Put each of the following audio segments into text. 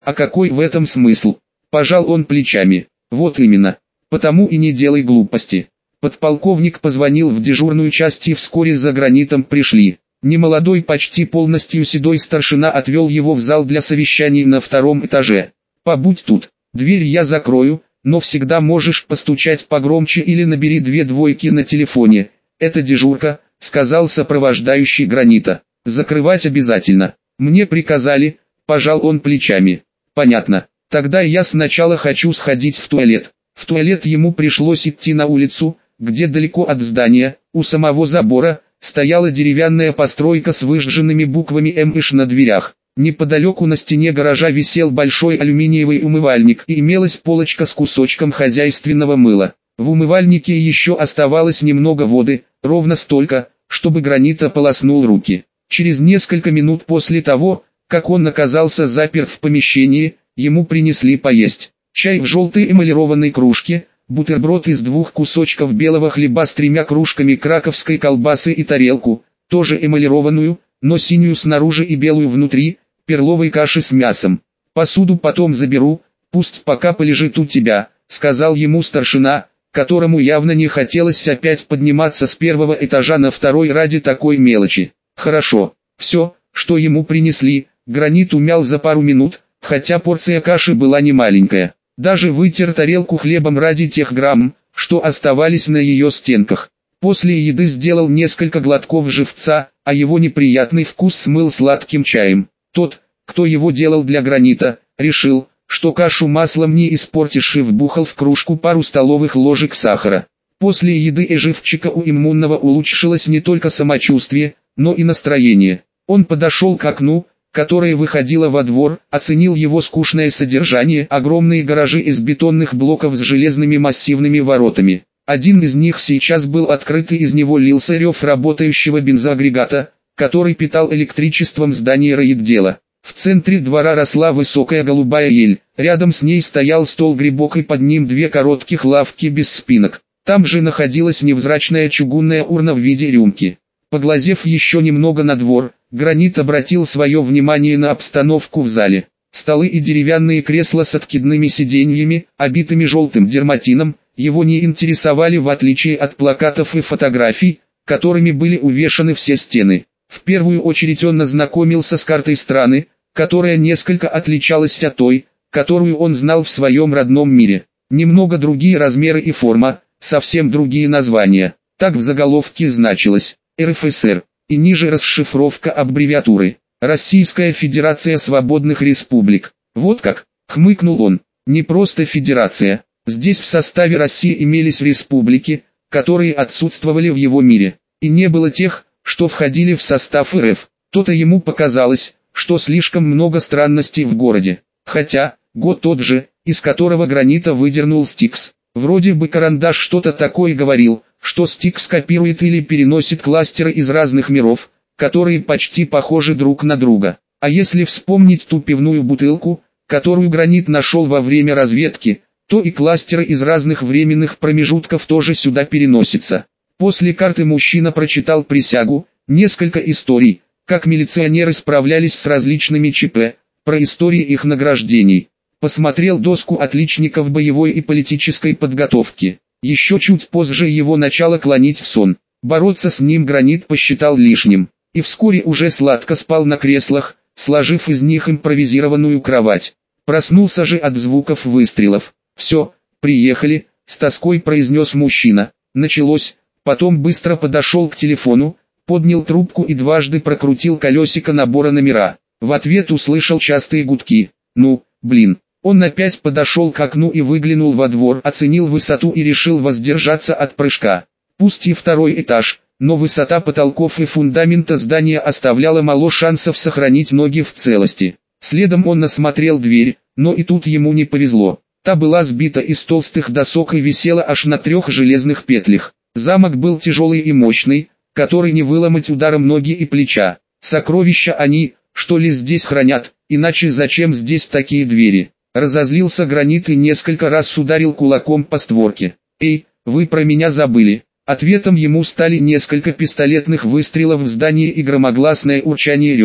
А какой в этом смысл? Пожал он плечами. Вот именно. Потому и не делай глупости. Подполковник позвонил в дежурную часть и вскоре за Гранитом пришли. Немолодой, почти полностью седой старшина отвел его в зал для совещаний на 2-м этаже. «Побудь тут, дверь я закрою, но всегда можешь постучать погромче или набери 2 двойки на телефоне. Это дежурка», — сказал сопровождающий Гранита. «Закрывать обязательно. Мне приказали», — пожал он плечами. «Понятно. Тогда я сначала хочу сходить в туалет». В туалет ему пришлось идти на улицу, где далеко от здания, у самого забора, стояла деревянная постройка с выжженными буквами МШ на дверях. Неподалеку на стене гаража висел большой алюминиевый умывальник и имелась полочка с кусочком хозяйственного мыла. В умывальнике еще оставалось немного воды, ровно столько, чтобы Гранита полоснул руки. Через несколько минут после того, как он оказался заперт в помещении, ему принесли поесть. Чай в желтой эмалированной кружке, бутерброд из 2 кусочков белого хлеба с 3 кружками краковской колбасы и тарелку, тоже эмалированную, но синюю снаружи и белую внутри, перловой каши с мясом. «Посуду потом заберу, пусть пока полежит у тебя», — сказал ему старшина, которому явно не хотелось опять подниматься с 1-го этажа на 2-й ради такой мелочи. «Хорошо». Все, что ему принесли, Гранит умял за пару минут, хотя порция каши была не маленькая. Даже вытер тарелку хлебом ради тех грамм, что оставались на ее стенках. После еды сделал несколько глотков живца, а его неприятный вкус смыл сладким чаем. Тот, кто его делал для Гранита, решил, что кашу маслом не испортишь, и вбухал в кружку пару столовых ложек сахара. После еды и живчика у иммунного улучшилось не только самочувствие, но и настроение. Он подошел к окну, которое выходило во двор, оценил его скучное содержание: огромные гаражи из бетонных блоков с железными массивными воротами. Один из них сейчас был открыт, и из него лился рев работающего бензоагрегата, который питал электричеством здание райотдела. В центре двора росла высокая голубая ель, рядом с ней стоял стол-грибок и под ним 2 коротких лавки без спинок. Там же находилась невзрачная чугунная урна в виде рюмки. Поглазев еще немного на двор, Гранит обратил свое внимание на обстановку в зале. Столы и деревянные кресла с откидными сиденьями, обитыми желтым дерматином, его не интересовали, в отличие от плакатов и фотографий, которыми были увешаны все стены. В первую очередь он ознакомился с картой страны, которая несколько отличалась от той, которую он знал в своем родном мире. Немного другие размеры и форма, совсем другие названия. Так в заголовке значилось «РФСР», и ниже расшифровка аббревиатуры «Российская Федерация Свободных Республик». «Вот как», — хмыкнул он, — «не просто федерация. Здесь в составе России имелись республики, которые отсутствовали в его мире, и не было тех, что входили в состав РФ. То-то ему показалось, что слишком много странностей в городе. Хотя, год тот же, из которого Гранита выдернул Стикс. Вроде бы Карандаш что-то такое говорил, что Стикс копирует или переносит кластеры из разных миров, которые почти похожи друг на друга. А если вспомнить ту пивную бутылку, которую Гранит нашел во время разведки, то и кластеры из разных временных промежутков тоже сюда переносятся. После карты мужчина прочитал присягу, несколько историй, как милиционеры справлялись с различными ЧП, про истории их награждений. Посмотрел доску отличников боевой и политической подготовки. Еще чуть позже его начало клонить в сон. Бороться с ним Гранит посчитал лишним. И вскоре уже сладко спал на креслах, сложив из них импровизированную кровать. Проснулся же от звуков выстрелов. «Все, приехали», — с тоской произнес мужчина. Началось. Потом быстро подошел к телефону, поднял трубку и дважды прокрутил колесико набора номера. В ответ услышал частые гудки. «Ну, блин». Он опять подошел к окну и выглянул во двор, оценил высоту и решил воздержаться от прыжка. Пусть и 2-й этаж, но высота потолков и фундамента здания оставляла мало шансов сохранить ноги в целости. Следом он осмотрел дверь, но и тут ему не повезло. Та была сбита из толстых досок и висела аж на 3 железных петлях. Замок был тяжелый и мощный, который не выломать ударом ноги и плеча. Сокровища они, что ли, здесь хранят, иначе зачем здесь такие двери? Разозлился Гранит и несколько раз ударил кулаком по створке. «Эй, вы про меня забыли!» Ответом ему стали несколько пистолетных выстрелов в здании и громогласное урчание рев.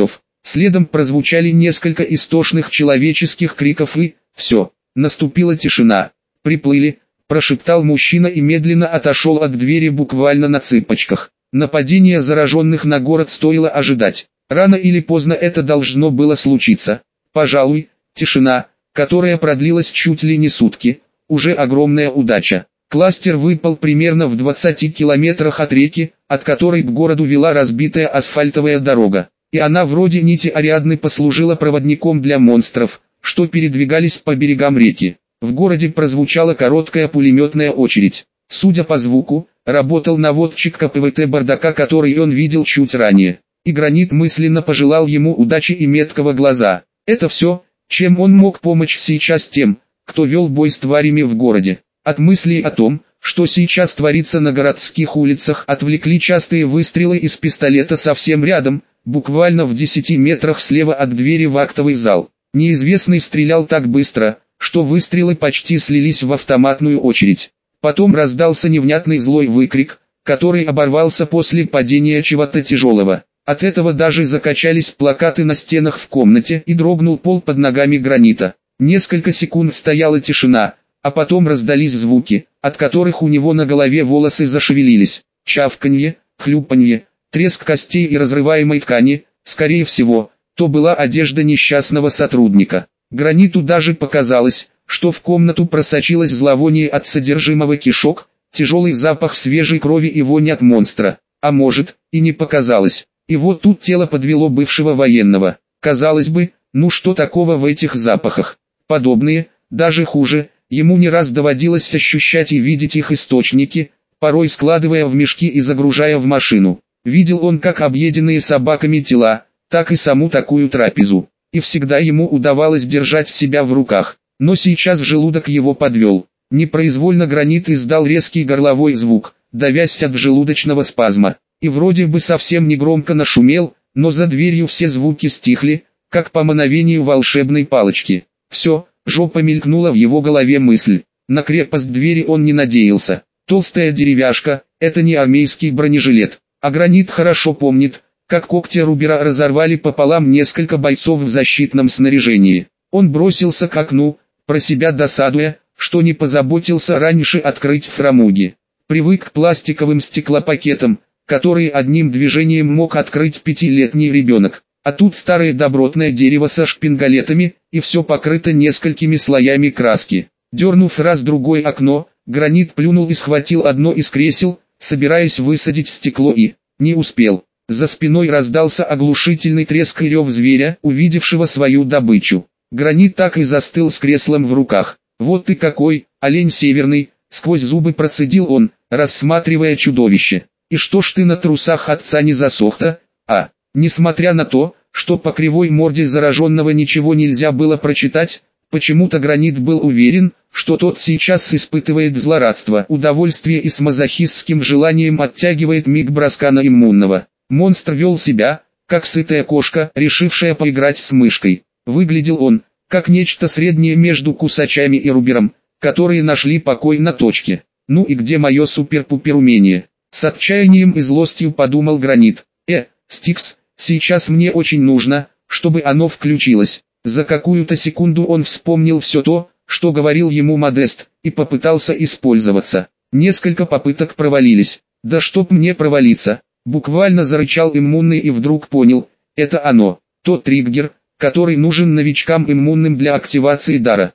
Следом прозвучали несколько истошных человеческих криков и все. Наступила тишина. «Приплыли», – прошептал мужчина и медленно отошел от двери буквально на цыпочках. Нападение зараженных на город стоило ожидать. Рано или поздно это должно было случиться. Пожалуй, тишина, которая продлилась чуть ли не сутки, уже огромная удача. Кластер выпал примерно в 20 километрах от реки, от которой к городу вела разбитая асфальтовая дорога. И она вроде нити Ариадны послужила проводником для монстров, что передвигались по берегам реки. В городе прозвучала короткая пулеметная очередь. Судя по звуку, работал наводчик КПВТ бардака, который он видел чуть ранее. И Гранит мысленно пожелал ему удачи и меткого глаза. Это все, чем он мог помочь сейчас тем, кто вел бой с тварями в городе. От мыслей о том, что сейчас творится на городских улицах, отвлекли частые выстрелы из пистолета совсем рядом, буквально в 10 метрах слева от двери в актовый зал. Неизвестный стрелял так быстро, что выстрелы почти слились в автоматную очередь. Потом раздался невнятный злой выкрик, который оборвался после падения чего-то тяжелого. От этого даже закачались плакаты на стенах в комнате и дрогнул пол под ногами Гранита. Несколько секунд стояла тишина, а потом раздались звуки, от которых у него на голове волосы зашевелились. Чавканье, хлюпанье, треск костей и разрываемой ткани, скорее всего, то была одежда несчастного сотрудника. Граниту даже показалось, что в комнату просочилось зловоние от содержимого кишок, тяжелый запах свежей крови и вонь от монстра. А может, и не показалось. И вот тут тело подвело бывшего военного. Казалось бы, ну что такого в этих запахах? Подобные, даже хуже, ему не раз доводилось ощущать и видеть их источники, порой складывая в мешки и загружая в машину. Видел он как объеденные собаками тела, так и саму такую трапезу. И всегда ему удавалось держать себя в руках. Но сейчас желудок его подвел. Непроизвольно Гранит издал резкий горловой звук, давясь от желудочного спазма. И вроде бы совсем не громко нашумел, но за дверью все звуки стихли, как по мановению волшебной палочки. Все, жопа, мелькнула в его голове мысль. На крепость двери он не надеялся. Толстая деревяшка – это не армейский бронежилет. А Гранит хорошо помнит, как когти Рубера разорвали пополам несколько бойцов в защитном снаряжении. Он бросился к окну, про себя досадуя, что не позаботился раньше открыть фрамуги. Привык к пластиковым стеклопакетам, которые одним движением мог открыть 5-летний ребенок. А тут старое добротное дерево со шпингалетами, и все покрыто несколькими слоями краски. Дернув раз-другой окно, Гранит плюнул и схватил одно из кресел, собираясь высадить стекло и не успел. За спиной раздался оглушительный треск и рев зверя, увидевшего свою добычу. Гранит так и застыл с креслом в руках. «Вот ты какой, олень северный!» — сквозь зубы процедил он, рассматривая чудовище. «И что ж ты на трусах отца не засох-то, а?» Несмотря на то, что по кривой морде зараженного ничего нельзя было прочитать, почему-то Гранит был уверен, что тот сейчас испытывает злорадство, удовольствие и с мазохистским желанием оттягивает миг броска на иммунного. Монстр вел себя, как сытая кошка, решившая поиграть с мышкой. Выглядел он, как нечто среднее между кусачами и Рубером, которые нашли покой на точке. Ну и где мое супер-пупер умение? С отчаянием и злостью подумал Гранит. Стикс, сейчас мне очень нужно, чтобы оно включилось. За какую-то секунду он вспомнил все то, что говорил ему Модест, и попытался использоваться. Несколько попыток провалились. Да чтоб мне провалиться, буквально зарычал иммунный и вдруг понял, это оно, тот триггер, который нужен новичкам иммунным для активации дара.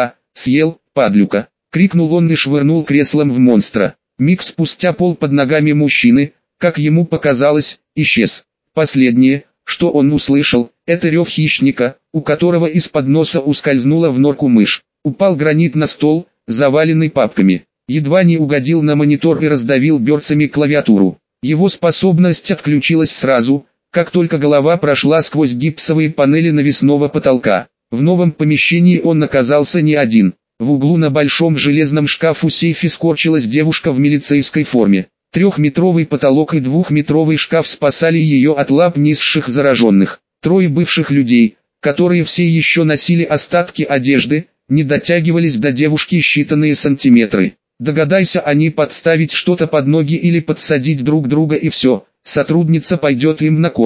Съел, падлюка, крикнул он и швырнул креслом в монстра. Миг спустя пол под ногами мужчины, как ему показалось, исчез. Последнее, что он услышал, это рев хищника, у которого из-под носа ускользнула в норку мышь. Упал Гранит на стол, заваленный папками. Едва не угодил на монитор и раздавил берцами клавиатуру. Его способность отключилась сразу, как только голова прошла сквозь гипсовые панели навесного потолка. В новом помещении он оказался не один. В углу на большом железном шкафу-сейфе скорчилась девушка в милицейской форме. 3-метровый потолок и 2-метровый шкаф спасали ее от лап низших зараженных. 3 бывших людей, которые все еще носили остатки одежды, не дотягивались до девушки считанные сантиметры. Догадайся они подставить что-то под ноги или подсадить друг друга и все, сотрудница пойдет им на корм.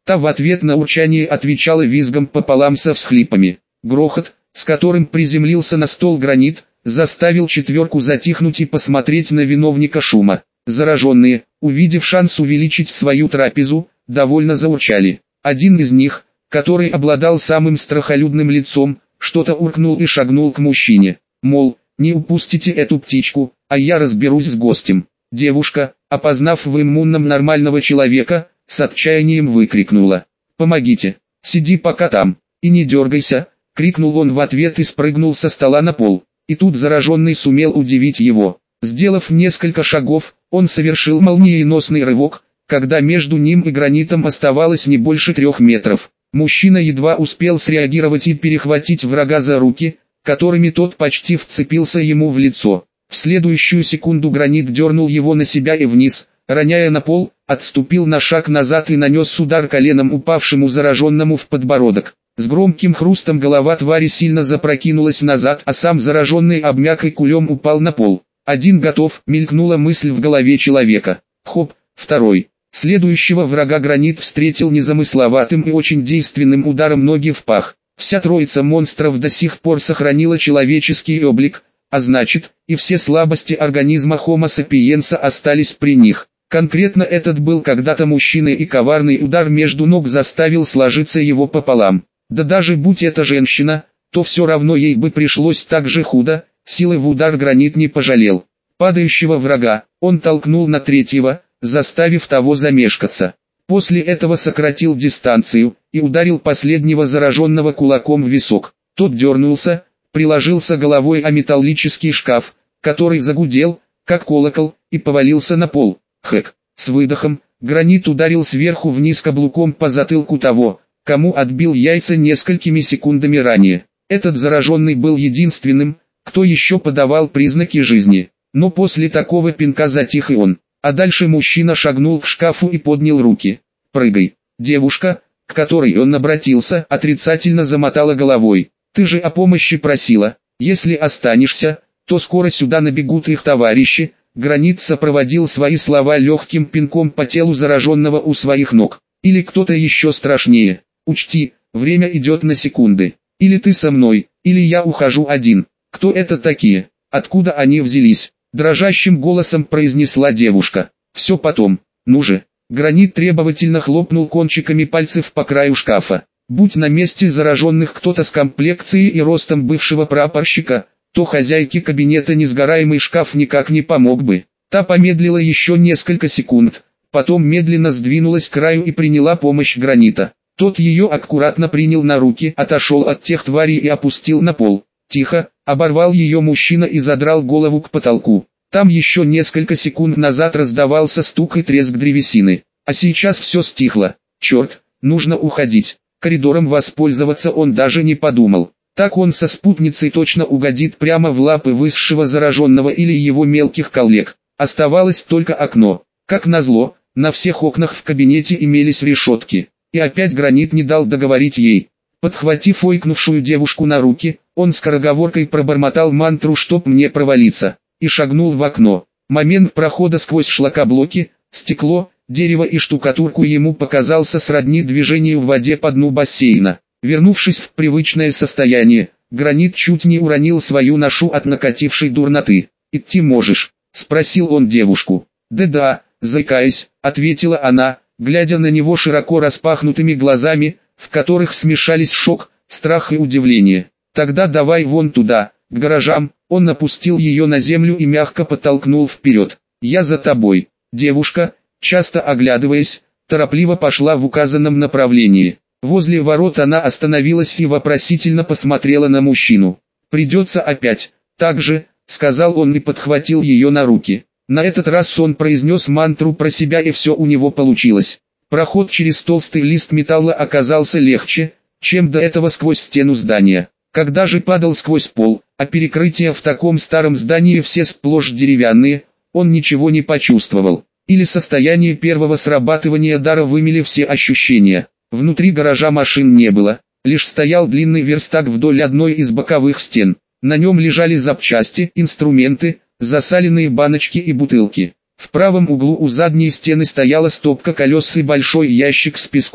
Та в ответ на урчание отвечала визгом пополам со всхлипами. Грохот, с которым приземлился на стол гранит, заставил четверку затихнуть и посмотреть на виновника шума. Зараженные, увидев шанс увеличить свою трапезу, довольно заурчали. Один из них, который обладал самым страхолюдным лицом, что-то уркнул и шагнул к мужчине. Мол, не упустите эту птичку, а я разберусь с гостем. Девушка, опознав в иммунном нормального человека, с отчаянием выкрикнула: «Помогите! Сиди пока там, и не дергайся!» — крикнул он в ответ и спрыгнул со стола на пол. И тут зараженный сумел удивить его. Сделав несколько шагов, он совершил молниеносный рывок, когда между ним и гранитом оставалось не больше 3 метров. Мужчина едва успел среагировать и перехватить врага за руки, которыми тот почти вцепился ему в лицо. В следующую секунду гранит дернул его на себя и вниз, роняя на пол, отступил на шаг назад и нанес удар коленом упавшему зараженному в подбородок. С громким хрустом голова твари сильно запрокинулась назад, а сам зараженный обмяк и кулем упал на пол. «Один готов», мелькнула мысль в голове человека. Хоп, второй. Следующего врага гранит встретил незамысловатым и очень действенным ударом ноги в пах. Вся троица монстров до сих пор сохранила человеческий облик, а значит, и все слабости организма Homo sapiens остались при них. Конкретно этот был когда-то мужчиной, и коварный удар между ног заставил сложиться его пополам. Да даже будь это женщина, то все равно ей бы пришлось так же худо, силы в удар гранит не пожалел. Падающего врага он толкнул на третьего, заставив того замешкаться. После этого сократил дистанцию и ударил последнего зараженного кулаком в висок. Тот дернулся, приложился головой о металлический шкаф, который загудел, как колокол, и повалился на пол. Хэк. С выдохом, гранит ударил сверху вниз каблуком по затылку того, кому отбил яйца несколькими секундами ранее. Этот зараженный был единственным, кто еще подавал признаки жизни. Но после такого пинка затих и он. А дальше мужчина шагнул к шкафу и поднял руки. «Прыгай». Девушка, к которой он обратился, отрицательно замотала головой. «Ты же о помощи просила. Если останешься, то скоро сюда набегут их товарищи». Гранит сопроводил свои слова легким пинком по телу зараженного у своих ног. «Или кто-то еще страшнее. Учти, время идет на секунды. Или ты со мной, или я ухожу один». «Кто это такие? Откуда они взялись?» Дрожащим голосом произнесла девушка. «Все потом. Ну же». Гранит требовательно хлопнул кончиками пальцев по краю шкафа. Будь на месте зараженных кто-то с комплекцией и ростом бывшего прапорщика, то хозяйке кабинета несгораемый шкаф никак не помог бы. Та помедлила еще несколько секунд, потом медленно сдвинулась к краю и приняла помощь гранита. Тот ее аккуратно принял на руки, отошел от тех тварей и опустил на пол. «Тихо», — оборвал ее мужчина и задрал голову к потолку. Там еще несколько секунд назад раздавался стук и треск древесины, а сейчас все стихло. Черт, нужно уходить. Коридором воспользоваться он даже не подумал. Так он со спутницей точно угодит прямо в лапы высшего зараженного или его мелких коллег. Оставалось только окно. Как назло, на всех окнах в кабинете имелись решетки. И опять гранит не дал договорить ей. Подхватив ойкнувшую девушку на руки, он скороговоркой пробормотал мантру «чтоб мне провалиться» и шагнул в окно. Момент прохода сквозь шлакоблоки, стекло, дерево и штукатурку ему показался сродни движению в воде по дну бассейна. Вернувшись в привычное состояние, гранит чуть не уронил свою ношу от накатившей дурноты. «Идти можешь?» — спросил он девушку. «Да-да», — заикаясь, ответила она, глядя на него широко распахнутыми глазами, в которых смешались шок, страх и удивление. «Тогда давай вон туда, к гаражам». Он опустил ее на землю и мягко подтолкнул вперед. «Я за тобой». Девушка, часто оглядываясь, торопливо пошла в указанном направлении. Возле ворот она остановилась и вопросительно посмотрела на мужчину. «Придется опять». «Так же», — сказал он и подхватил ее на руки. На этот раз он произнес мантру про себя, и все у него получилось. Проход через толстый лист металла оказался легче, чем до этого сквозь стену здания. Когда же падал сквозь пол, а перекрытия в таком старом здании все сплошь деревянные, он ничего не почувствовал. Или состояние первого срабатывания дара вымели все ощущения. Внутри гаража машин не было, лишь стоял длинный верстак вдоль одной из боковых стен. На нем лежали запчасти, инструменты, засаленные баночки и бутылки. В правом углу у задней стены стояла стопка колес и большой ящик с песком.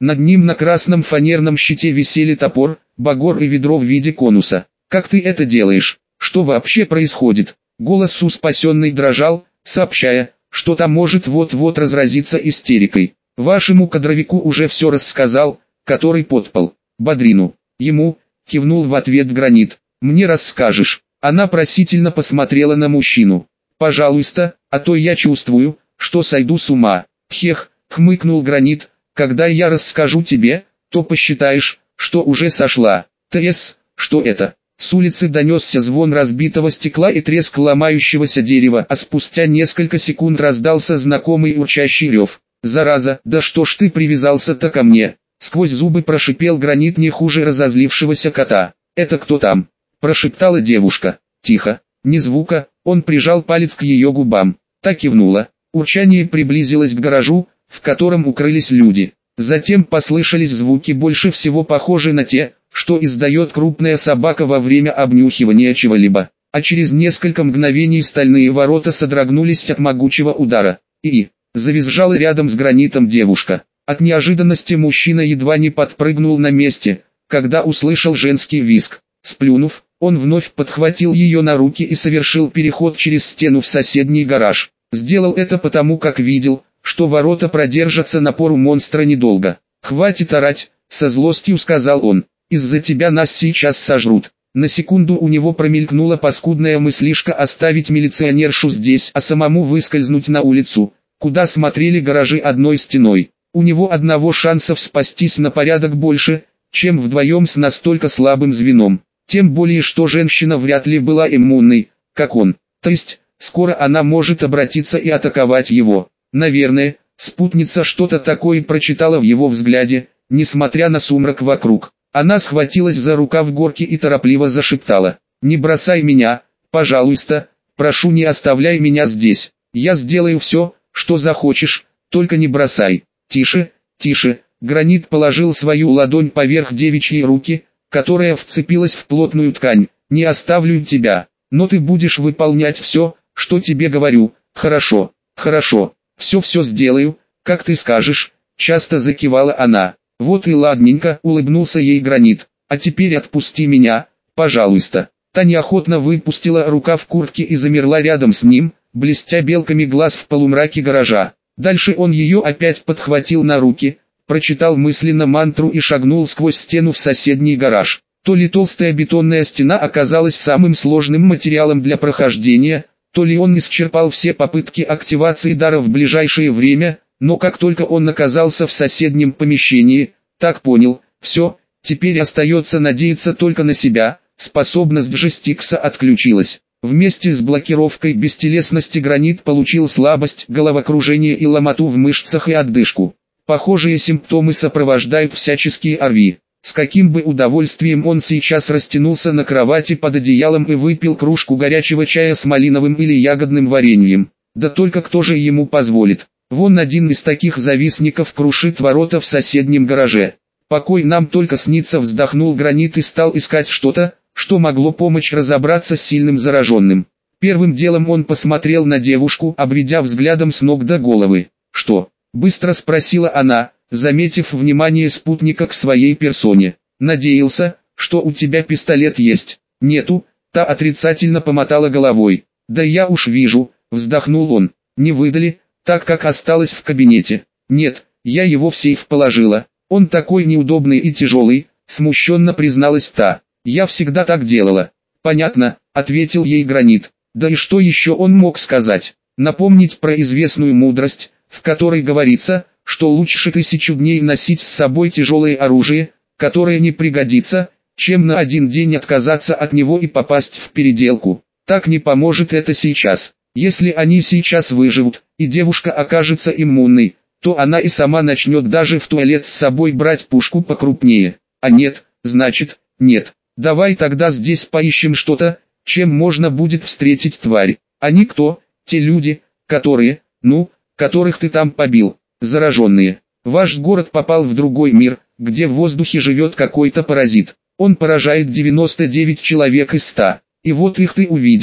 Над ним на красном фанерном щите висели топор, багор и ведро в виде конуса. «Как ты это делаешь? Что вообще происходит?» Голос у спасенной дрожал, сообщая, что там может вот-вот разразиться истерикой. «Вашему кадровику уже все рассказал, который подпал. Бодрину». «Ему», кивнул в ответ Гранит. «Мне расскажешь». Она просительно посмотрела на мужчину. «Пожалуйста, а то я чувствую, что сойду с ума». «Хех», хмыкнул Гранит, «когда я расскажу тебе, то посчитаешь, что уже сошла». «ТС, что это?» С улицы донесся звон разбитого стекла и треск ломающегося дерева, а спустя несколько секунд раздался знакомый урчащий рев. «Зараза, да что ж ты привязался-то ко мне?» Сквозь зубы прошипел Гранит не хуже разозлившегося кота. «Это кто там?» Прошептала девушка. «Тихо, ни звука». Он прижал палец к ее губам. Та кивнула. Урчание приблизилось к гаражу, в котором укрылись люди. Затем послышались звуки, больше всего похожие на те, что издает крупная собака во время обнюхивания чего-либо. А через несколько мгновений стальные ворота содрогнулись от могучего удара. Завизжала рядом с Гранитом девушка. От неожиданности мужчина едва не подпрыгнул на месте, когда услышал женский визг. Сплюнув, он вновь подхватил ее на руки и совершил переход через стену в соседний гараж. Сделал это потому, как видел, что ворота продержатся напору монстра недолго. «Хватит орать», — со злостью сказал он. «Из-за тебя нас сейчас сожрут». На секунду у него промелькнула паскудная мыслишка оставить милиционершу здесь, а самому выскользнуть на улицу, куда смотрели гаражи одной стеной. У него одного шансов спастись на порядок больше, чем вдвоем с настолько слабым звеном. Тем более, что женщина вряд ли была иммунной, как он. То есть, скоро она может обратиться и атаковать его. Наверное, спутница что-то такое прочитала в его взгляде, несмотря на сумрак вокруг. Она схватилась за рукав Горки и торопливо зашептала: «Не бросай меня, пожалуйста, прошу, не оставляй меня здесь. Я сделаю все, что захочешь, только не бросай». «Тише, тише». Гранит положил свою ладонь поверх девичьей руки, которая вцепилась в плотную ткань. «Не оставлю тебя, но ты будешь выполнять все, что тебе говорю. Хорошо, хорошо, все сделаю, как ты скажешь», — часто закивала она. «Вот и ладненько», — улыбнулся ей Гранит. «А теперь отпусти меня, пожалуйста». Та неохотно выпустила рукав куртки и замерла рядом с ним, блестя белками глаз в полумраке гаража. Дальше он ее опять подхватил на руки, прочитал мысленно мантру и шагнул сквозь стену в соседний гараж. То ли толстая бетонная стена оказалась самым сложным материалом для прохождения, то ли он исчерпал все попытки активации дара в ближайшее время, но как только он оказался в соседнем помещении, так понял, все, теперь остается надеяться только на себя. Способность же Стикса отключилась. Вместе с блокировкой бестелесности Гранит получил слабость, головокружение и ломоту в мышцах и отдышку. Похожие симптомы сопровождают всяческие ОРВИ. С каким бы удовольствием он сейчас растянулся на кровати под одеялом и выпил кружку горячего чая с малиновым или ягодным вареньем. Да только кто же ему позволит? Вон один из таких завистников крушит ворота в соседнем гараже. «Покой нам только снится», — вздохнул Гранит и стал искать что-то, что могло помочь разобраться с сильным зараженным. Первым делом он посмотрел на девушку, обведя взглядом с ног до головы. «Что?» — быстро спросила она, заметив внимание спутника к своей персоне. «Надеялся, что у тебя пистолет есть». «Нету», — та отрицательно помотала головой. «Да я уж вижу», — вздохнул он. «Не выдали, так как осталось в кабинете». «Нет, я его в сейф положила. Он такой неудобный и тяжелый», — смущенно призналась та. «Я всегда так делала». «Понятно», — ответил ей Гранит. Да и что еще он мог сказать? Напомнить про известную мудрость, в которой говорится, что лучше 1000 дней носить с собой тяжелое оружие, которое не пригодится, чем на один день отказаться от него и попасть в переделку. Так не поможет это сейчас. Если они сейчас выживут, и девушка окажется иммунной, то она и сама начнет даже в туалет с собой брать пушку покрупнее. А нет, значит, нет. Давай тогда здесь поищем что-то, чем можно будет встретить тварь. Они кто? Те люди, которые, которых ты там побил, зараженные. Ваш город попал в другой мир, где в воздухе живет какой-то паразит. Он поражает 99 человек из 100. И вот их ты увидела.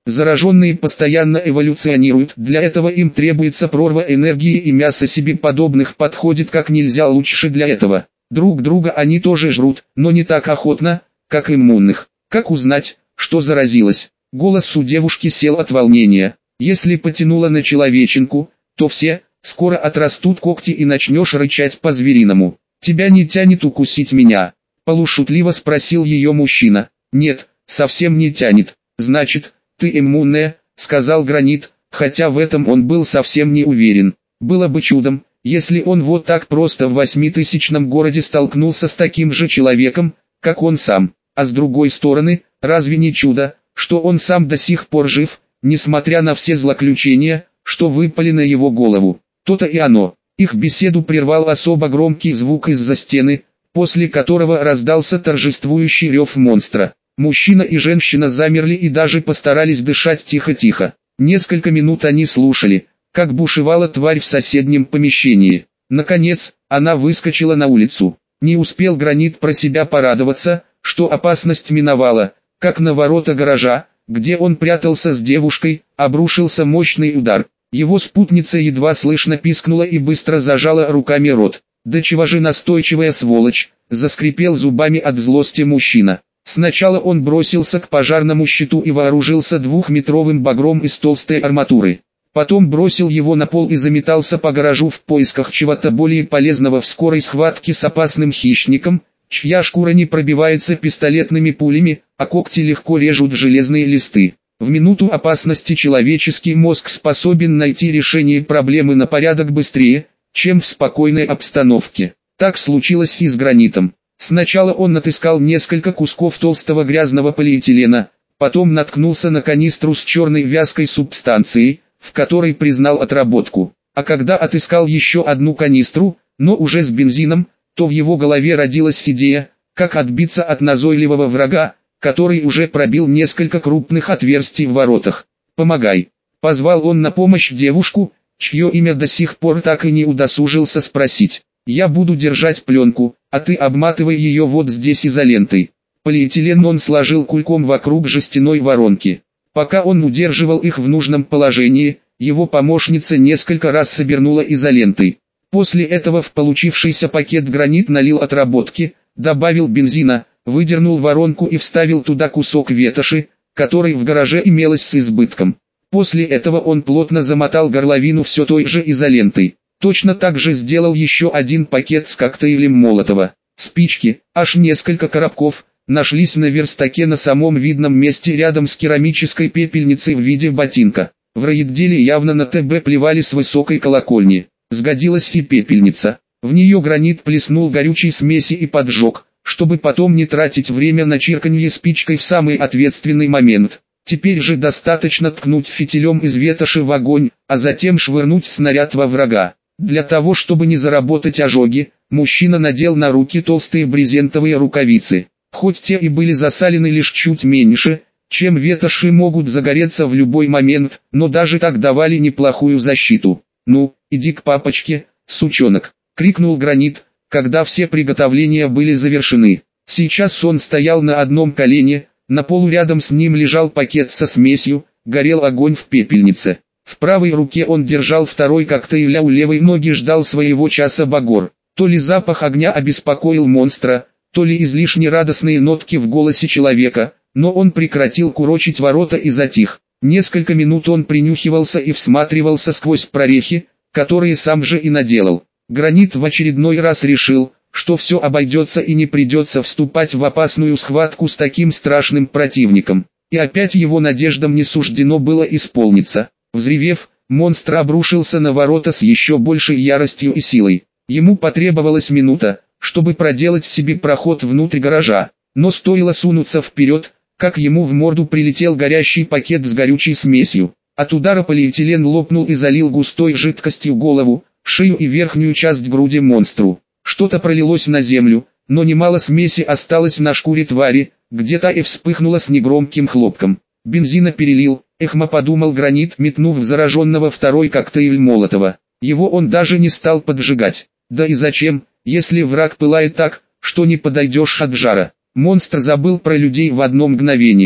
Зараженные постоянно эволюционируют, для этого им требуется прорва энергии, и мясо себе подобных подходит как нельзя лучше для этого. Друг друга они тоже жрут, но не так охотно, как иммунных. Как узнать, что заразилась? Голос у девушки сел от волнения. Если потянуло на человеченку, то все, скоро отрастут когти и начнешь рычать по-звериному. Тебя не тянет укусить меня? Полушутливо спросил ее мужчина. Нет, совсем не тянет. Значит, ты иммунная, сказал Гранит, хотя в этом он был совсем не уверен. Было бы чудом, если он вот так просто в 8000-м городе столкнулся с таким же человеком, как он сам. А с другой стороны, разве не чудо, что он сам до сих пор жив, несмотря на все злоключения, что выпали на его голову? То-то и оно. Их беседу прервал особо громкий звук из-за стены, после которого раздался торжествующий рев монстра. Мужчина и женщина замерли и даже постарались дышать тихо-тихо. Несколько минут они слушали, как бушевала тварь в соседнем помещении. Наконец, она выскочила на улицу. Не успел Гранит про себя порадоваться, что опасность миновала, как на ворота гаража, где он прятался с девушкой, обрушился мощный удар. Его спутница едва слышно пискнула и быстро зажала руками рот. «Да чего же настойчивая сволочь!» — заскрипел зубами от злости мужчина. Сначала он бросился к пожарному щиту и вооружился двухметровым багром из толстой арматуры. Потом бросил его на пол и заметался по гаражу в поисках чего-то более полезного в скорой схватке с опасным хищником, чья шкура не пробивается пистолетными пулями, а когти легко режут железные листы. В минуту опасности человеческий мозг способен найти решение проблемы на порядок быстрее, чем в спокойной обстановке. Так случилось и с Гранитом. Сначала он отыскал несколько кусков толстого грязного полиэтилена, потом наткнулся на канистру с черной вязкой субстанцией, в которой признал отработку. А когда отыскал еще одну канистру, но уже с бензином, то в его голове родилась идея, как отбиться от назойливого врага, который уже пробил несколько крупных отверстий в воротах. «Помогай!» — позвал он на помощь девушку, чье имя до сих пор так и не удосужился спросить. «Я буду держать пленку, а ты обматывай ее вот здесь изолентой». Полиэтилен он сложил кульком вокруг жестяной воронки. Пока он удерживал их в нужном положении, его помощница несколько раз собернула изолентой. После этого в получившийся пакет Гранит налил отработки, добавил бензина, выдернул воронку и вставил туда кусок ветоши, который в гараже имелось с избытком. После этого он плотно замотал горловину все той же изолентой. Точно так же сделал еще один пакет с коктейлем Молотова. Спички, аж несколько коробков, нашлись на верстаке на самом видном месте рядом с керамической пепельницей в виде ботинка. В райотделе явно на ТБ плевали с высокой колокольни. Сгодилась и пепельница. В нее Гранит плеснул горючей смеси и поджег, чтобы потом не тратить время на чирканье спичкой в самый ответственный момент. Теперь же достаточно ткнуть фитилем из ветоши в огонь, а затем швырнуть снаряд во врага. Для того, чтобы не заработать ожоги, мужчина надел на руки толстые брезентовые рукавицы. Хоть те и были засалены лишь чуть меньше, чем ветоши могут загореться в любой момент, но даже так давали неплохую защиту. «Ну, иди к папочке, сучонок!» — крикнул Гранит, когда все приготовления были завершены. Сейчас он стоял на одном колене, на полу рядом с ним лежал пакет со смесью, горел огонь в пепельнице. В правой руке он держал второй коктейль, а у левой ноги ждал своего часа багор. То ли запах огня обеспокоил монстра, то ли излишне радостные нотки в голосе человека, но он прекратил курочить ворота и затих. Несколько минут он принюхивался и всматривался сквозь прорехи, которые сам же и наделал. Гранит в очередной раз решил, что все обойдется и не придется вступать в опасную схватку с таким страшным противником. И опять его надеждам не суждено было исполниться. Взревев, монстр обрушился на ворота с еще большей яростью и силой. Ему потребовалась минута, чтобы проделать себе проход внутрь гаража, но стоило сунуться вперед, как ему в морду прилетел горящий пакет с горючей смесью. От удара полиэтилен лопнул и залил густой жидкостью голову, шею и верхнюю часть груди монстру. Что-то пролилось на землю, но немало смеси осталось на шкуре твари, где-то и вспыхнуло с негромким хлопком. Бензина перелил, эхмо подумал Гранит, метнув в зараженного второй коктейль Молотова. Его он даже не стал поджигать. Да и зачем, если враг пылает так, что не подойдешь от жара. Монстр забыл про людей в одно мгновение.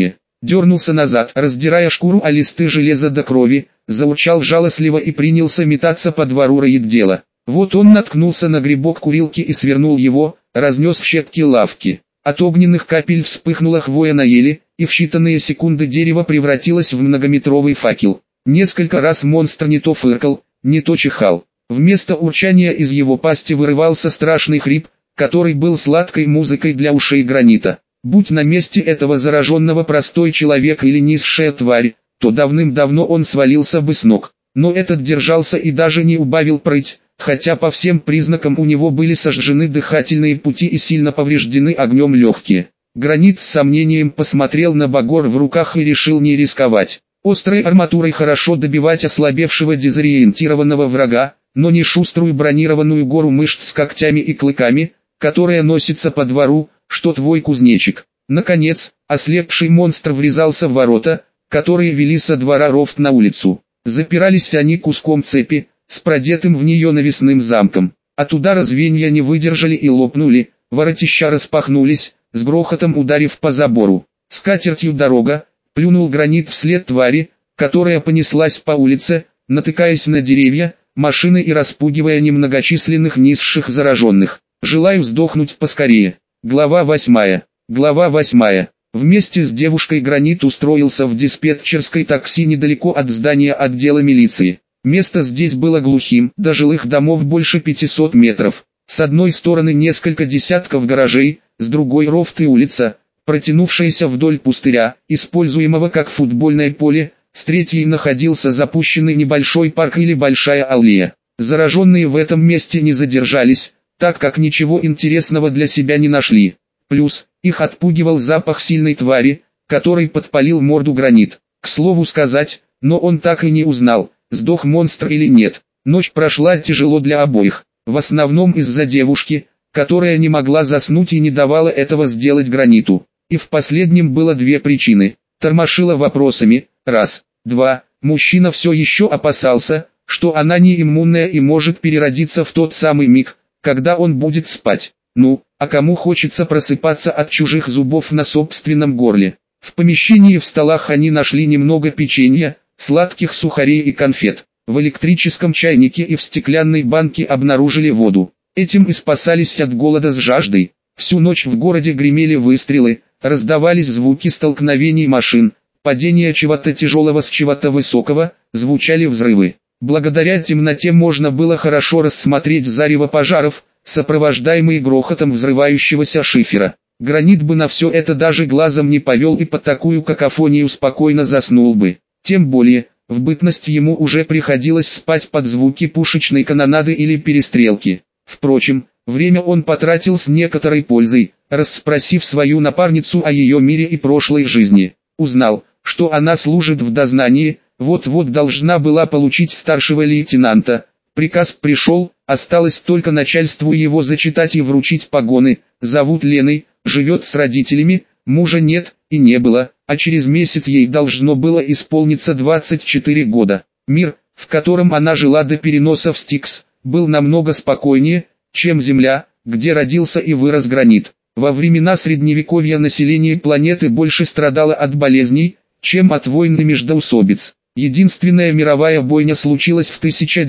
дернулся назад, раздирая шкуру о листы железа до крови, заурчал жалостливо и принялся метаться по двору роить дело. Вот он наткнулся на грибок курилки и свернул его, разнес в щепки лавки. От огненных капель вспыхнула хвоя на еле, и в считанные секунды дерево превратилось в многометровый факел. Несколько раз монстр не то фыркал, не то чихал. Вместо урчания из его пасти вырывался страшный хрип, который был сладкой музыкой для ушей Гранита. Будь на месте этого зараженного простой человек или низшая тварь, то давным-давно он свалился бы с ног. Но этот держался и даже не убавил прыть, хотя по всем признакам у него были сожжены дыхательные пути и сильно повреждены огнем легкие. Гранит с сомнением посмотрел на багор в руках и решил не рисковать. Острой арматурой хорошо добивать ослабевшего дезориентированного врага, но не шуструю бронированную гору мышц с когтями и клыками, которая носится по двору, что твой кузнечик. Наконец, ослепший монстр врезался в ворота, которые вели со двора ровт на улицу. Запирались они куском цепи, с продетым в нее навесным замком. От удара звенья не выдержали и лопнули, воротища распахнулись, с грохотом ударив по забору. Скатертью дорога, плюнул Гранит вслед твари, которая понеслась по улице, натыкаясь на деревья, машины и распугивая немногочисленных низших зараженных. Желаю сдохнуть поскорее. Глава 8. Глава 8. Вместе с девушкой Гранит устроился в диспетчерской такси недалеко от здания отдела милиции. Место здесь было глухим, до жилых домов больше 500 метров. С одной стороны несколько десятков гаражей, с другой ровт и улица, протянувшаяся вдоль пустыря, используемого как футбольное поле, с третьей находился запущенный небольшой парк или большая аллея. Зараженные в этом месте не задержались, так как ничего интересного для себя не нашли. Плюс, их отпугивал запах сильной твари, который подпалил морду Гранит. К слову сказать, но он так и не узнал, сдох монстр или нет. Ночь прошла тяжело для обоих, в основном из-за девушки, которая не могла заснуть и не давала этого сделать Граниту. И в последнем было две причины. Тормошила вопросами, раз. Два. Мужчина все еще опасался, что она не иммунная и может переродиться в тот самый миг, когда он будет спать. Ну, а кому хочется просыпаться от чужих зубов на собственном горле? В помещении в столах они нашли немного печенья, сладких сухарей и конфет. В электрическом чайнике и в стеклянной банке обнаружили воду. Этим и спасались от голода с жаждой. Всю ночь в городе гремели выстрелы, раздавались звуки столкновений машин, падения чего-то тяжелого с чего-то высокого, звучали взрывы. Благодаря темноте можно было хорошо рассмотреть зарево пожаров, сопровождаемые грохотом взрывающегося шифера. Гранит бы на все это даже глазом не повел и под такую какофонию спокойно заснул бы. Тем более, в бытность ему уже приходилось спать под звуки пушечной канонады или перестрелки. Впрочем, время он потратил с некоторой пользой, расспросив свою напарницу о ее мире и прошлой жизни. Узнал, что она служит в дознании, вот-вот должна была получить старшего лейтенанта. Приказ пришел, осталось только начальству его зачитать и вручить погоны. Зовут Леной, живет с родителями, мужа нет и не было, а через месяц ей должно было исполниться 24 года. Мир, в котором она жила до переноса в Стикс, был намного спокойнее, чем Земля, где родился и вырос Гранит. Во времена Средневековья население планеты больше страдало от болезней, чем от войн и междоусобиц. Единственная мировая бойня случилась в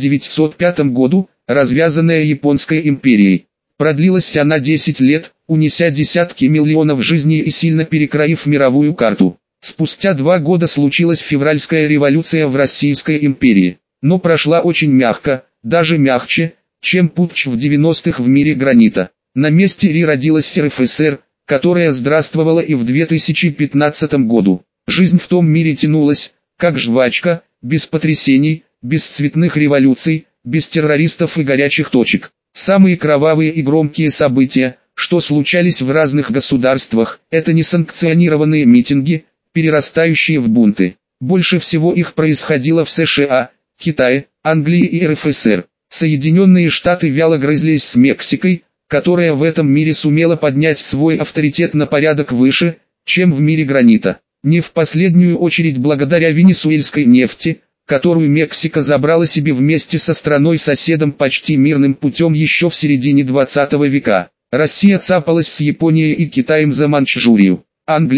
1905 году, развязанная Японской империей. Продлилась она 10 лет, унеся десятки миллионов жизней и сильно перекроив мировую карту. Спустя 2 года случилась февральская революция в Российской империи, но прошла очень мягко, даже мягче, чем путч в 90-х в мире Гранита. На месте Ри родилась РФСР, которая здравствовала и в 2015 году. Жизнь в том мире тянулась, как жвачка, без потрясений, без цветных революций, без террористов и горячих точек. Самые кровавые и громкие события, что случались в разных государствах, это несанкционированные митинги, перерастающие в бунты. Больше всего их происходило в США, Китае, Англии и РФСР. Соединенные Штаты вяло грызлись с Мексикой, которая в этом мире сумела поднять свой авторитет на порядок выше, чем в мире Гранита. Не в последнюю очередь благодаря венесуэльской нефти, которую Мексика забрала себе вместе со страной-соседом почти мирным путем еще в середине 20 века. Россия цапалась с Японией и Китаем за Манчжурию. Англия,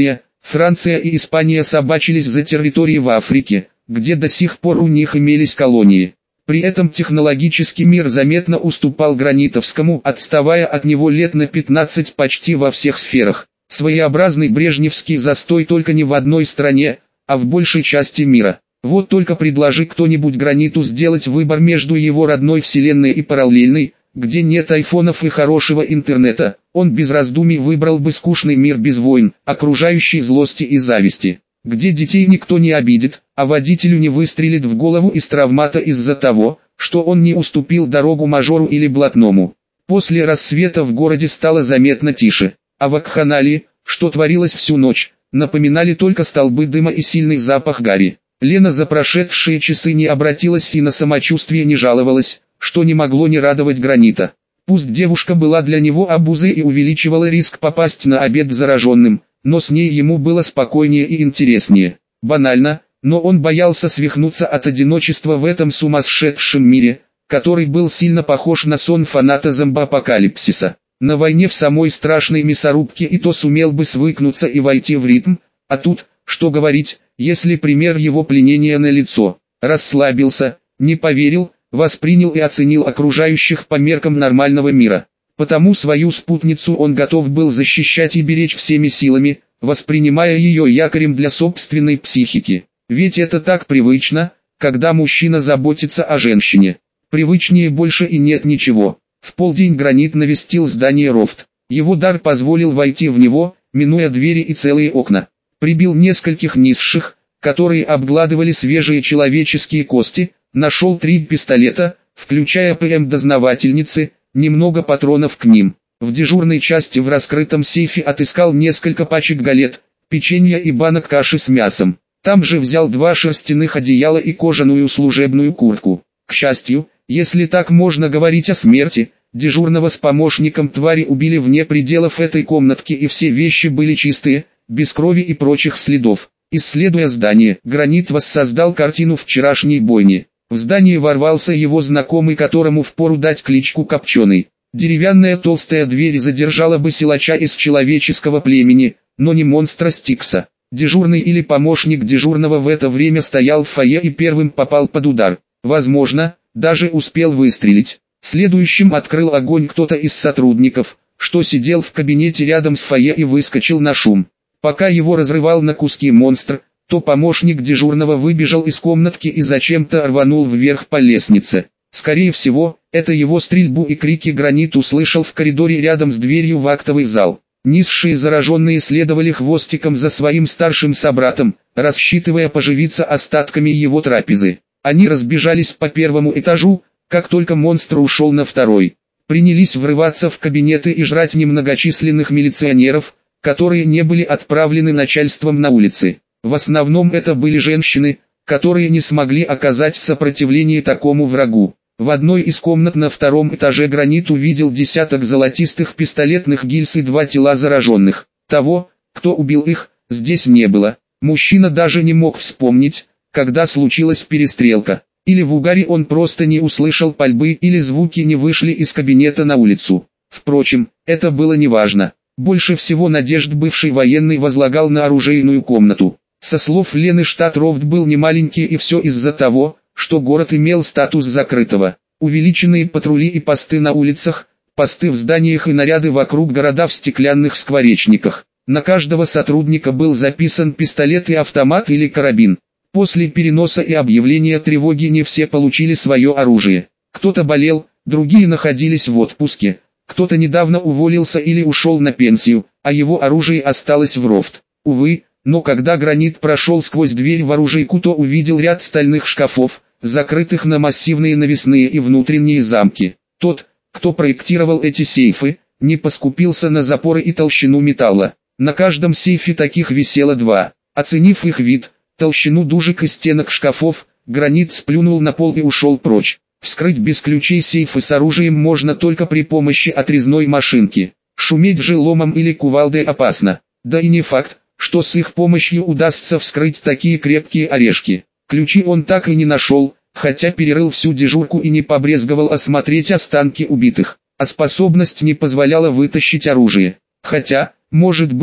Франция и Испания собачились за территории в Африке, где до сих пор у них имелись колонии. При этом технологический мир заметно уступал гранитовскому, отставая от него лет на 15 почти во всех сферах. Своеобразный брежневский застой только не в одной стране, а в большей части мира. Вот только предложи кто-нибудь граниту сделать выбор между его родной вселенной и параллельной, где нет айфонов и хорошего интернета, он без раздумий выбрал бы скучный мир без войн, окружающий злости и зависти, где детей никто не обидит, а водителю не выстрелит в голову из травмата из-за того, что он не уступил дорогу мажору или блатному. После рассвета в городе стало заметно тише, а вакханалии, что творилось всю ночь, напоминали только столбы дыма и сильный запах гари. Лена за прошедшие часы не обратилась и на самочувствие не жаловалась, что не могло не радовать Гранита. Пусть девушка была для него обузой и увеличивала риск попасть на обед зараженным, но с ней ему было спокойнее и интереснее. Банально, но он боялся свихнуться от одиночества в этом сумасшедшем мире, который был сильно похож на сон фаната зомбоапокалипсиса. На войне в самой страшной мясорубке и то сумел бы свыкнуться и войти в ритм, а тут, что говорить, если пример его пленения налицо. Расслабился, не поверил, воспринял и оценил окружающих по меркам нормального мира. Потому свою спутницу он готов был защищать и беречь всеми силами, воспринимая ее якорем для собственной психики. Ведь это так привычно, когда мужчина заботится о женщине. Привычнее больше и нет ничего. В полдень Гранит навестил здание Рофт. Его дар позволил войти в него, минуя двери и целые окна. Прибил нескольких низших, которые обгладывали свежие человеческие кости, нашел 3 пистолета, включая ПМ-дознавательницы, немного патронов к ним. В дежурной части в раскрытом сейфе отыскал несколько пачек галет, печенья и банок каши с мясом. Там же взял 2 шерстяных одеяла и кожаную служебную куртку. К счастью, если так можно говорить о смерти, дежурного с помощником твари убили вне пределов этой комнатки и все вещи были чистые, без крови и прочих следов. Исследуя здание, Гранит воссоздал картину вчерашней бойни. В здание ворвался его знакомый, которому впору дать кличку Копченый. Деревянная толстая дверь задержала бы силача из человеческого племени, но не монстра Стикса. Дежурный или помощник дежурного в это время стоял в фойе и первым попал под удар. Возможно, даже успел выстрелить. Следующим открыл огонь кто-то из сотрудников, что сидел в кабинете рядом с фойе и выскочил на шум. Пока его разрывал на куски монстр, то помощник дежурного выбежал из комнатки и зачем-то рванул вверх по лестнице. Скорее всего, это его стрельбу и крики Гранит услышал в коридоре рядом с дверью в актовый зал. Низшие зараженные следовали хвостиком за своим старшим собратом, рассчитывая поживиться остатками его трапезы. Они разбежались по первому этажу, как только монстр ушел на второй. Принялись врываться в кабинеты и жрать немногочисленных милиционеров, которые не были отправлены начальством на улицы. В основном это были женщины, которые не смогли оказать сопротивление такому врагу. В одной из комнат на втором этаже Гранит увидел десяток золотистых пистолетных гильз и 2 тела зараженных. Того, кто убил их, здесь не было. Мужчина даже не мог вспомнить, когда случилась перестрелка. Или в угаре он просто не услышал пальбы, или звуки не вышли из кабинета на улицу. Впрочем, это было неважно. Больше всего надежд бывший военный возлагал на оружейную комнату. Со слов Лены, штат Рофт был немаленький, и все из-за того, что город имел статус закрытого. Увеличенные патрули и посты на улицах, посты в зданиях и наряды вокруг города в стеклянных скворечниках. На каждого сотрудника был записан пистолет и автомат или карабин. После переноса и объявления тревоги не все получили свое оружие. Кто-то болел, другие находились в отпуске, кто-то недавно уволился или ушел на пенсию, а его оружие осталось в Рофт. Увы, но когда Гранит прошел сквозь дверь в оружейку, то увидел ряд стальных шкафов, закрытых на массивные навесные и внутренние замки. Тот, кто проектировал эти сейфы, не поскупился на запоры и толщину металла. На каждом сейфе таких висело 2. Оценив их вид, толщину дужек и стенок шкафов, Гранит сплюнул на пол и ушел прочь. Вскрыть без ключей сейфы с оружием можно только при помощи отрезной машинки. Шуметь же ломом или кувалдой опасно. Да и не факт, что с их помощью удастся вскрыть такие крепкие орешки. Ключи он так и не нашел, хотя перерыл всю дежурку и не побрезговал осмотреть останки убитых. А способность не позволяла вытащить оружие. Хотя, может быть,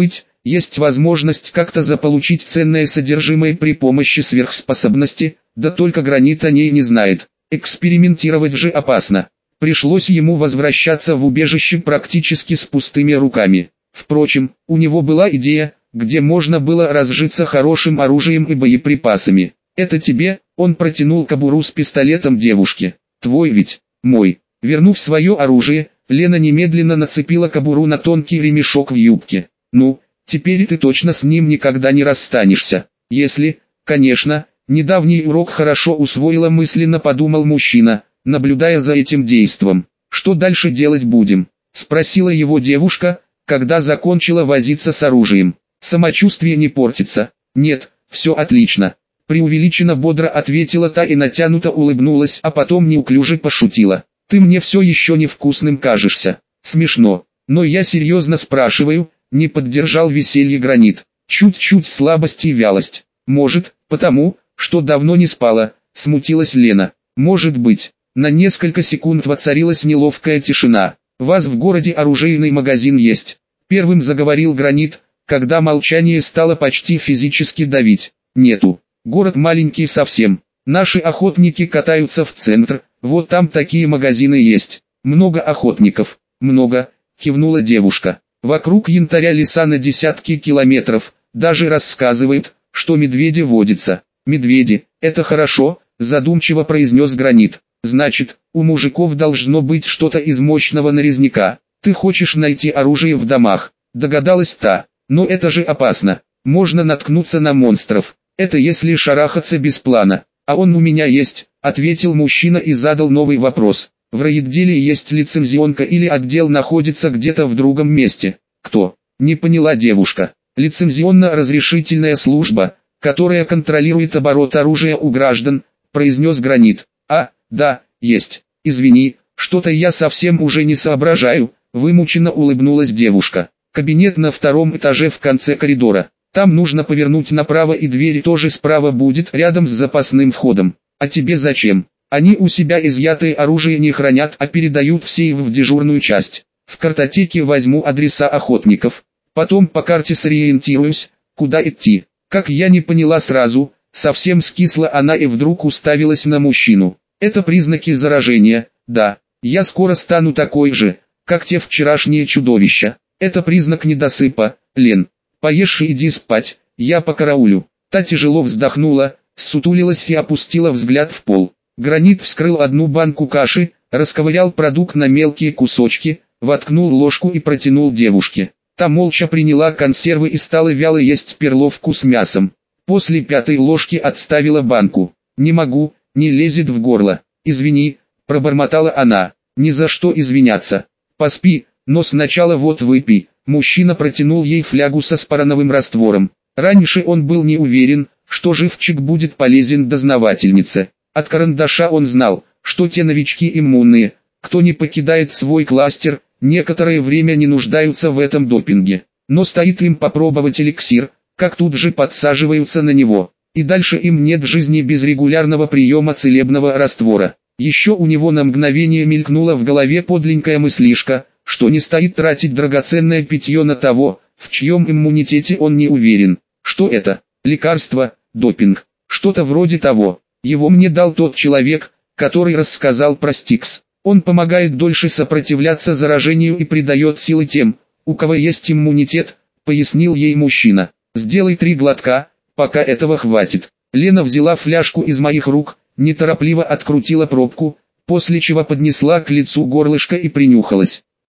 есть возможность как-то заполучить ценное содержимое при помощи сверхспособности, да только Гранит о ней не знает. Экспериментировать же опасно. Пришлось ему возвращаться в убежище практически с пустыми руками. Впрочем, у него была идея, где можно было разжиться хорошим оружием и боеприпасами. «Это тебе», — он протянул кобуру с пистолетом девушке. «Твой ведь?» «Мой». Вернув свое оружие, Лена немедленно нацепила кобуру на тонкий ремешок в юбке. «Ну, теперь ты точно с ним никогда не расстанешься. Если, конечно, недавний урок хорошо усвоила», мысленно подумал мужчина, наблюдая за этим действом. «Что дальше делать будем?» — спросила его девушка, когда закончила возиться с оружием. «Самочувствие не портится?» «Нет, все отлично», — преувеличенно бодро ответила та и натянуто улыбнулась, а потом неуклюже пошутила. «Ты мне все еще невкусным кажешься». «Смешно, но я серьезно спрашиваю», — не поддержал веселье Гранит. «Чуть-чуть слабость и вялость. Может, потому, что давно не спала», — смутилась Лена. «Может быть». На несколько секунд воцарилась неловкая тишина. «Вас в городе оружейный магазин есть?» Первым заговорил Гранит, когда молчание стало почти физически давить. «Нету. Город маленький совсем. Наши охотники катаются в центр, вот там такие магазины есть». «Много охотников?» «Много», кивнула девушка. «Вокруг Янтаря леса на десятки километров, даже рассказывают, что медведи водятся». «Медведи, это хорошо», задумчиво произнес Гранит. «Значит, у мужиков должно быть что-то из мощного нарезняка. Ты хочешь найти оружие в домах?» Догадалась та. «Но это же опасно. Можно наткнуться на монстров. Это если шарахаться без плана. А он у меня есть», ответил мужчина и задал новый вопрос. «В райотделе есть лицензионка или отдел находится где-то в другом месте?» «Кто?» Не поняла девушка. «Лицензионно-разрешительная служба, которая контролирует оборот оружия у граждан», произнес Гранит. «А, да, есть. Извини, что-то я совсем уже не соображаю», вымученно улыбнулась девушка. «Кабинет на втором этаже в конце коридора. Там нужно повернуть направо и дверь тоже справа будет рядом с запасным входом. А тебе зачем? Они у себя изъятое оружие не хранят, а передают в сейф в дежурную часть. В картотеке возьму адреса охотников. Потом по карте сориентируюсь, куда идти». Как я не поняла сразу, совсем скисла она и вдруг уставилась на мужчину. «Это признаки заражения, да. Я скоро стану такой же, как те вчерашние чудовища. Это признак недосыпа, Лен. Поешь и иди спать, я покараулю». Та тяжело вздохнула, ссутулилась и опустила взгляд в пол. Гранит вскрыл одну банку каши, расковырял продукт на мелкие кусочки, воткнул ложку и протянул девушке. Та молча приняла консервы и стала вяло есть перловку с мясом. После пятой ложки отставила банку. «Не могу, не лезет в горло. Извини», пробормотала она. «Ни за что извиняться. Поспи, но сначала вот выпей». Мужчина протянул ей флягу со спарановым раствором. Раньше он был не уверен, что живчик будет полезен дознавательнице. От карандаша он знал, что те новички иммунные, кто не покидает свой кластер, некоторое время не нуждаются в этом допинге. Но стоит им попробовать эликсир, как тут же подсаживаются на него. И дальше им нет жизни без регулярного приема целебного раствора. Еще у него на мгновение мелькнула в голове подленькая мыслишка, что не стоит тратить драгоценное питье на того, в чьем иммунитете он не уверен. Что это? Лекарство, допинг, что-то вроде того. Его мне дал тот человек, который рассказал про Стикс. Он помогает дольше сопротивляться заражению и придает силы тем, у кого есть иммунитет, пояснил ей мужчина. «Сделай 3 глотка, пока этого хватит». Лена взяла фляжку из моих рук, неторопливо открутила пробку, после чего поднесла к лицу горлышко и принюхалась.